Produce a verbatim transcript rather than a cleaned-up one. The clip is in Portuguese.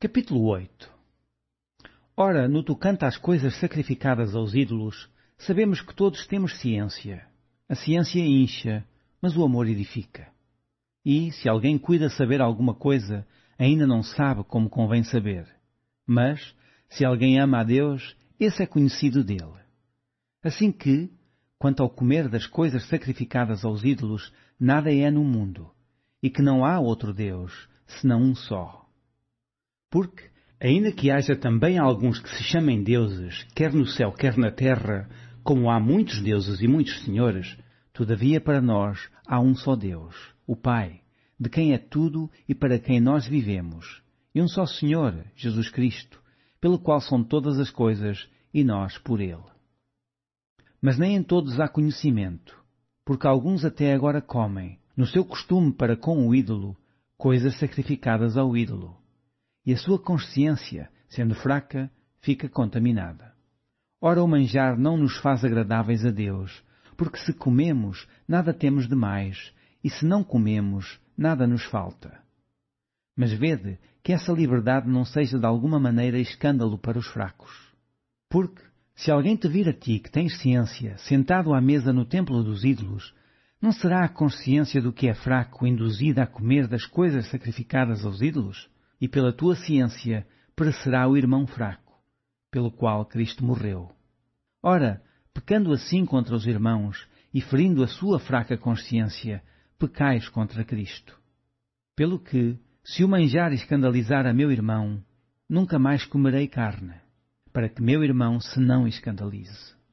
Capítulo oito. Ora, no tocante às coisas sacrificadas aos ídolos, sabemos que todos temos ciência. A ciência incha, mas o amor edifica. E, se alguém cuida saber alguma coisa, ainda não sabe como convém saber. Mas, se alguém ama a Deus, esse é conhecido dele. Assim que, quanto ao comer das coisas sacrificadas aos ídolos, nada é no mundo, e que não há outro Deus, senão um só. Porque, ainda que haja também alguns que se chamem deuses, quer no céu, quer na terra, como há muitos deuses e muitos senhores, todavia para nós há um só Deus, o Pai, de quem é tudo e para quem nós vivemos, e um só Senhor, Jesus Cristo, pelo qual são todas as coisas e nós por Ele. Mas nem em todos há conhecimento, porque alguns até agora comem, no seu costume para com o ídolo, coisas sacrificadas ao ídolo. E a sua consciência, sendo fraca, fica contaminada. Ora, o manjar não nos faz agradáveis a Deus, porque se comemos, nada temos de mais, e se não comemos, nada nos falta. Mas vede que essa liberdade não seja de alguma maneira escândalo para os fracos. Porque, se alguém te vir a ti que tens ciência, sentado à mesa no templo dos ídolos, não será a consciência do que é fraco induzida a comer das coisas sacrificadas aos ídolos? E pela tua ciência perecerá o irmão fraco, pelo qual Cristo morreu. Ora, pecando assim contra os irmãos e ferindo a sua fraca consciência, pecais contra Cristo. Pelo que, se o manjar escandalizar a meu irmão, nunca mais comerei carne, para que meu irmão se não escandalize.